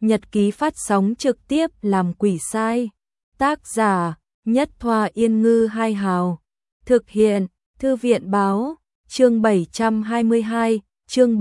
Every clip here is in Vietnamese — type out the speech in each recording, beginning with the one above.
nhật ký phát sóng trực tiếp làm quỷ sai. Tác giả Nhất Thoa Yên Ngư Hai Hào. Thực hiện Thư viện Báo. Chương 722, chương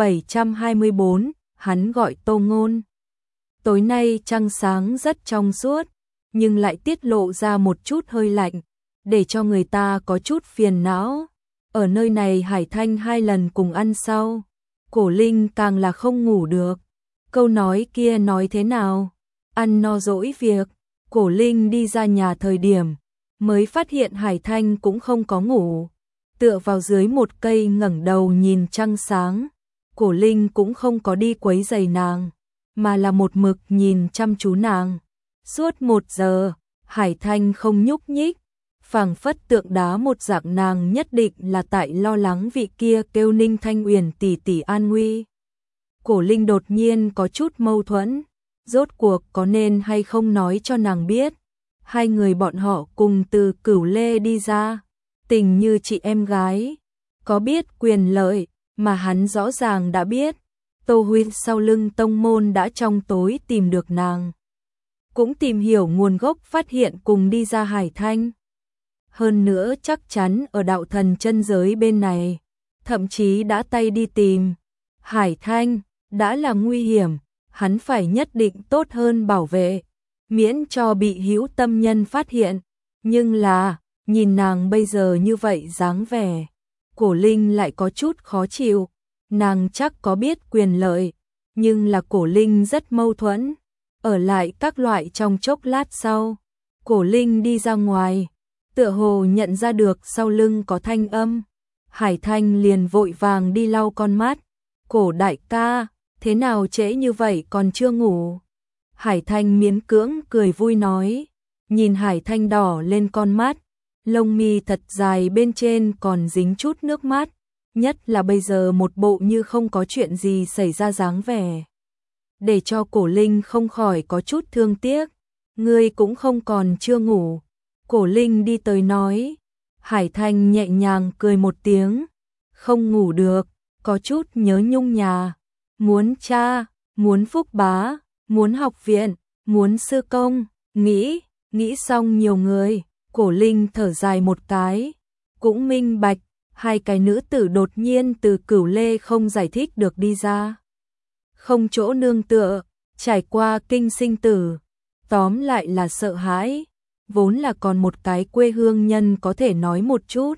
724, hắn gọi Tô Ngôn. Tối nay trăng sáng rất trong suốt, nhưng lại tiết lộ ra một chút hơi lạnh, để cho người ta có chút phiền não. Ở nơi này Hải Thanh 2 lần cùng ăn sau, Cổ Linh càng là không ngủ được. Câu nói kia nói thế nào? Ăn no dỗi việc. Cổ Linh đi ra nhà thời điểm, mới phát hiện Hải Thanh cũng không có ngủ. Tựa vào dưới một cây ngẩng đầu nhìn trăng sáng. Cổ Linh cũng không có đi quấy rầy nàng, mà là một mực nhìn chăm chú nàng. Suốt 1 giờ, Hải Thanh không nhúc nhích, phảng phất tượng đá một dạng, nàng nhất định là tại lo lắng vị kia kêu Ninh Thanh Uyển tỷ tỷ an nguy. Cổ Linh đột nhiên có chút mâu thuẫn, rốt cuộc có nên hay không nói cho nàng biết. Hai người bọn họ cùng từ Cửu Lê đi ra, tình như chị em gái, có biết quyền lợi, mà hắn rõ ràng đã biết. Tô Huyên sau lưng tông môn đã trong tối tìm được nàng, cũng tìm hiểu nguồn gốc, phát hiện cùng đi ra Hải Thanh. Hơn nữa chắc chắn ở đạo thần chân giới bên này, thậm chí đã tay đi tìm. Hải Thanh đã là nguy hiểm, hắn phải nhất định tốt hơn bảo vệ, miễn cho bị hữu tâm nhân phát hiện. Nhưng là, nhìn nàng bây giờ như vậy dáng vẻ, Cổ Linh lại có chút khó chịu. Nàng chắc có biết quyền lợi, nhưng là Cổ Linh rất mâu thuẫn. Ở lại các loại trong chốc lát sau, Cổ Linh đi ra ngoài, tựa hồ nhận ra được sau lưng có thanh âm. Hải Thanh liền vội vàng đi lau con mắt. Cổ đại ca, thế nào trễ như vậy còn chưa ngủ? Hải Thanh miễn cưỡng cười vui nói. Nhìn Hải Thanh đỏ lên con mắt, lông mi thật dài bên trên còn dính chút nước mắt, nhất là bây giờ một bộ như không có chuyện gì xảy ra dáng vẻ, để cho Cổ Linh không khỏi có chút thương tiếc. Ngươi cũng không còn chưa ngủ? Cổ Linh đi tới nói. Hải Thanh nhẹ nhàng cười một tiếng. Không ngủ được, có chút nhớ nhung nhà, muốn cha, muốn Phúc bá, muốn học viện, muốn sư công, nghĩ xong nhiều người. Cổ Linh thở dài một cái, cũng minh bạch, hai cái nữ tử đột nhiên từ Cửu Lê không giải thích được đi ra, không chỗ nương tựa, trải qua kinh sinh tử, tóm lại là sợ hãi, vốn là còn một cái quê hương nhân có thể nói một chút.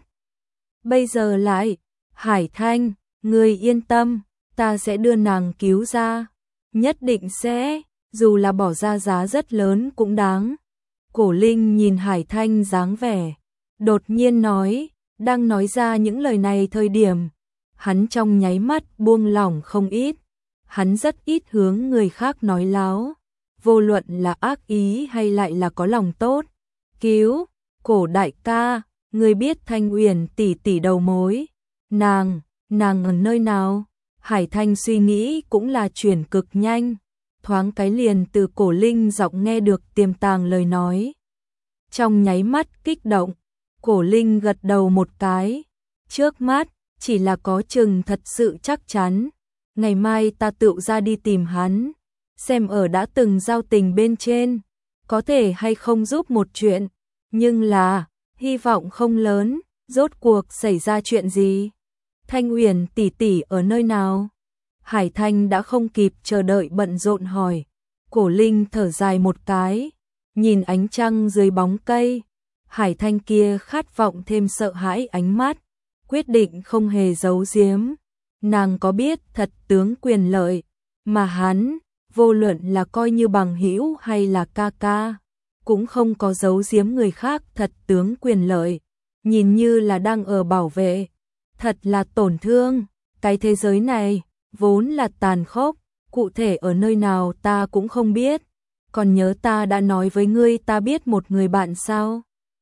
Bây giờ lại, Hải Thanh, ngươi yên tâm, ta sẽ đưa nàng cứu ra, nhất định sẽ, dù là bỏ ra giá rất lớn cũng đáng. Cổ Linh nhìn Hải Thanh dáng vẻ, đột nhiên nói, đang nói ra những lời này thời điểm, hắn trong nháy mắt buông lỏng không ít. Hắn rất ít hướng người khác nói láo, vô luận là ác ý hay lại là có lòng tốt. Cứu, Cổ đại ca, ngươi biết Thanh Uyển tỷ tỷ đầu mối, nàng ở nơi nào? Hải Thanh suy nghĩ cũng là chuyển cực nhanh, thoáng cái liền từ Cổ Linh giọng nghe được tiềm tàng lời nói. Trong nháy mắt kích động, Cổ Linh gật đầu một cái. Trước mắt, chỉ là có chừng thật sự chắc chắn. Ngày mai ta tự ra đi tìm hắn, xem ở đã từng giao tình bên trên, có thể hay không giúp một chuyện. Nhưng là, hy vọng không lớn. Rốt cuộc xảy ra chuyện gì? Thanh Uyển tỷ tỷ ở nơi nào? Hải Thanh đã không kịp chờ đợi bận rộn hỏi. Cổ Linh thở dài một cái, nhìn ánh trăng dưới bóng cây. Hải Thanh kia khát vọng thêm sợ hãi ánh mắt, quyết định không hề giấu giếm. Nàng có biết thật tướng quyền lợi, mà hắn, vô luận là coi như bằng hữu hay là ca ca, cũng không có giấu giếm người khác thật tướng quyền lợi, nhìn như là đang ở bảo vệ, thật là tổn thương. Cái thế giới này vốn là tàn khốc, cụ thể ở nơi nào ta cũng không biết. Còn nhớ ta đã nói với ngươi ta biết một người bạn sao?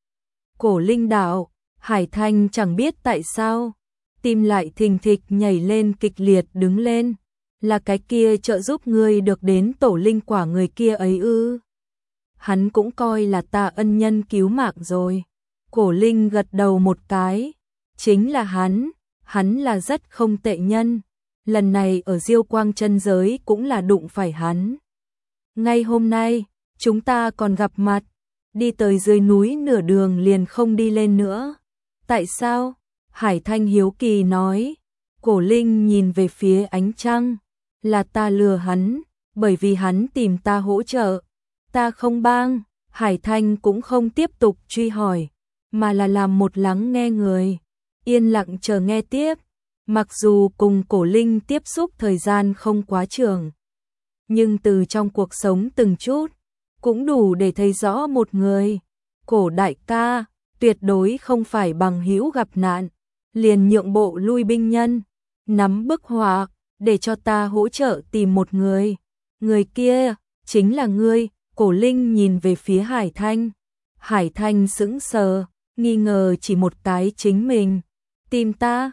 Cổ Linh đạo. Hải Thanh chẳng biết tại sao, tim lại thình thịch nhảy lên kịch liệt đứng lên. Là cái kia trợ giúp ngươi được đến tổ linh quả người kia ấy ư? Hắn cũng coi là ta ân nhân cứu mạng rồi. Cổ Linh gật đầu một cái. Chính là hắn là rất không tệ nhân. Lần này ở Diêu Quang chân giới cũng là đụng phải hắn. ngay hôm nay, chúng ta còn gặp mặt, đi tới dưới núi nửa đường liền không đi lên nữa. Tại sao? Hải Thanh hiếu kỳ nói. Cổ Linh nhìn về phía ánh trăng, là ta lừa hắn, bởi vì hắn tìm ta hỗ trợ, ta không bang. Hải Thanh cũng không tiếp tục truy hỏi, mà là làm một lắng nghe người, yên lặng chờ nghe tiếp. Mặc dù cùng Cổ Linh tiếp xúc thời gian không quá trường, nhưng từ trong cuộc sống từng chút, cũng đủ để thấy rõ một người. Cổ đại ca, tuyệt đối không phải bằng hữu gặp nạn, liền nhượng bộ lui binh nhân, nắm bức họa, để cho ta hỗ trợ tìm một người. Người kia, chính là ngươi. Cổ Linh nhìn về phía Hải Thanh. Hải Thanh sững sờ, nghi ngờ chỉ một cái chính mình. Tìm ta?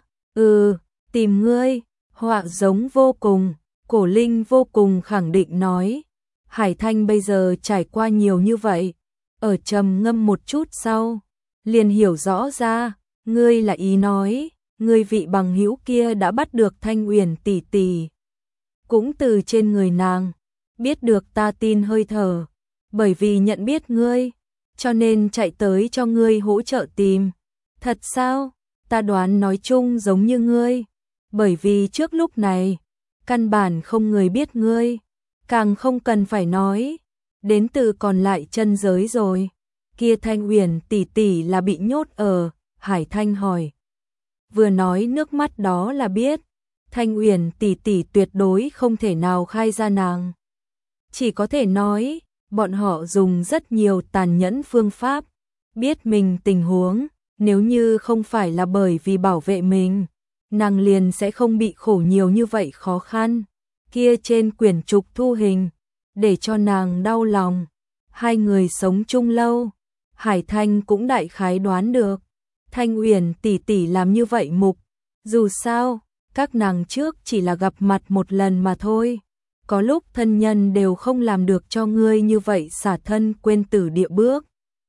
Tìm ngươi. Họa giống vô cùng. Cổ Linh vô cùng khẳng định nói. Hải Thanh bây giờ trải qua nhiều như vậy, ở trầm ngâm một chút sau, liền hiểu rõ ra, ngươi là ý nói, ngươi vị bằng hữu kia đã bắt được Thanh Uyển tỷ tỷ, cũng từ trên người nàng biết được ta tin hơi thở, bởi vì nhận biết ngươi, cho nên chạy tới cho ngươi hỗ trợ tìm. Thật sao? Ta đoán nói chung giống như ngươi, bởi vì trước lúc này căn bản không người biết ngươi, càng không cần phải nói đến từ còn lại chân giới rồi. Kia Thanh Uyển tỷ tỷ là bị nhốt ở? Hải Thanh hỏi. Vừa nói nước mắt đó là biết, Thanh Uyển tỷ tỷ tuyệt đối không thể nào khai ra nàng. Chỉ có thể nói, bọn họ dùng rất nhiều tàn nhẫn phương pháp, biết mình tình huống, nếu như không phải là bởi vì bảo vệ mình, nàng liền sẽ không bị khổ nhiều như vậy khó khăn. Kia trên quyển trục thu hình, để cho nàng đau lòng. Hai người sống chung lâu, Hải Thanh cũng đại khái đoán được, Thanh Uyển tỷ tỷ làm như vậy mục, dù sao, các nàng trước chỉ là gặp mặt một lần mà thôi. Có lúc thân nhân đều không làm được cho ngươi như vậy xả thân quên tử địa bước.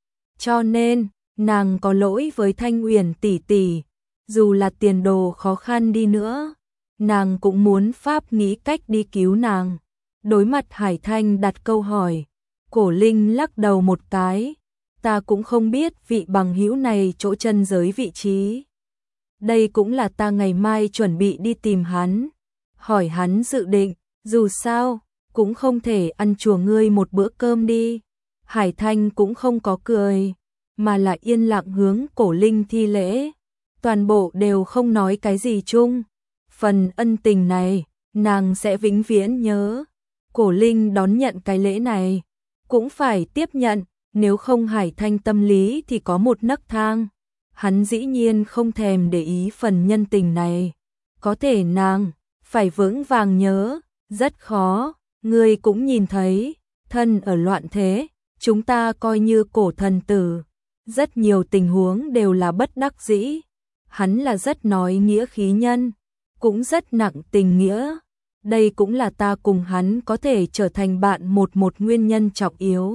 Cho nên, nàng có lỗi với Thanh Uyển tỷ tỷ, dù là tiền đồ khó khăn đi nữa, nàng cũng muốn pháp nghĩ cách đi cứu nàng. Đối mặt Hải Thanh đặt câu hỏi, Cổ Linh lắc đầu một cái, ta cũng không biết vị bằng hữu này chỗ chân giới vị trí. Đây cũng là ta ngày mai chuẩn bị đi tìm hắn, hỏi hắn dự định, dù sao, cũng không thể ăn chùa ngươi một bữa cơm đi. Hải Thanh cũng không có cười, mà lại yên lặng hướng Cổ Linh thi lễ, toàn bộ đều không nói cái gì chung. Phần ân tình này, nàng sẽ vĩnh viễn nhớ. Cổ Linh đón nhận cái lễ này, cũng phải tiếp nhận, nếu không Hải Thanh tâm lý thì có một nấc thang. Hắn dĩ nhiên không thèm để ý phần nhân tình này, có thể nàng phải vững vàng nhớ, rất khó. Ngươi cũng nhìn thấy, thân ở loạn thế, chúng ta coi như cổ thần tử, rất nhiều tình huống đều là bất đắc dĩ. Hắn là rất nói nghĩa khí nhân, cũng rất nặng tình nghĩa. Đây cũng là ta cùng hắn có thể trở thành bạn một nguyên nhân trọng yếu.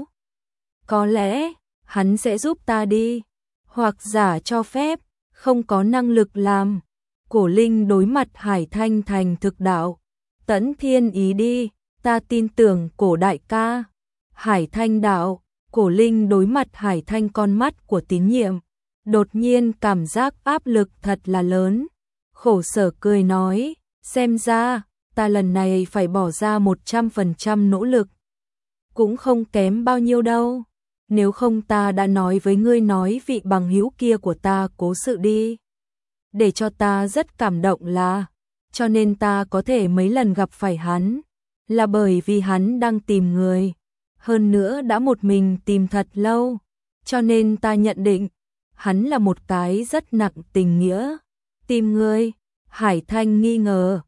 Có lẽ, hắn sẽ giúp ta đi, hoặc giả cho phép, không có năng lực làm. Cổ Linh đối mặt Hải Thanh thành thực đạo, tẫn thiên ý đi, ta tin tưởng Cổ đại ca. Hải Thanh đạo, Cổ Linh đối mặt Hải Thanh con mắt của tín nhiệm, đột nhiên cảm giác áp lực thật là lớn. Khổ sở cười nói, xem ra, ta lần này phải bỏ ra 100% nỗ lực. Cũng không kém bao nhiêu đâu. Nếu không ta đã nói với ngươi nói vị bằng hữu kia của ta cố sự đi. Để cho ta rất cảm động là, cho nên ta có thể mấy lần gặp phải hắn, là bởi vì hắn đang tìm người. Hơn nữa đã một mình tìm thật lâu, cho nên ta nhận định, hắn là một cái rất nặng tình nghĩa. Tìm người? Hải Thanh nghi ngờ,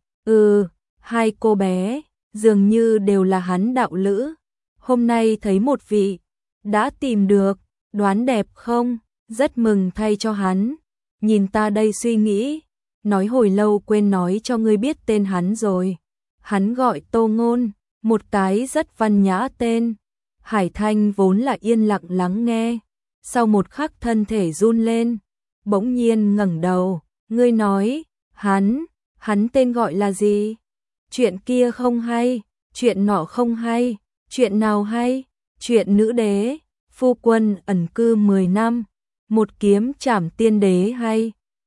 hai cô bé, dường như đều là hắn đạo lữ. Hôm nay thấy một vị, đã tìm được, đoán đẹp không? Rất mừng thay cho hắn. Nhìn ta đây suy nghĩ, nói hồi lâu quên nói cho ngươi biết tên hắn rồi. Hắn gọi Tô Ngôn, một cái rất văn nhã tên. Hải Thanh vốn là yên lặng lắng nghe, sau một khắc thân thể run lên, bỗng nhiên ngẩng đầu, ngươi nói, hắn tên gọi là gì? Chuyện kia không hay, chuyện nọ không hay, Chuyện nào hay? Chuyện nữ đế, phu quân ẩn cư 10 năm, một kiếm trảm tiên đế hay?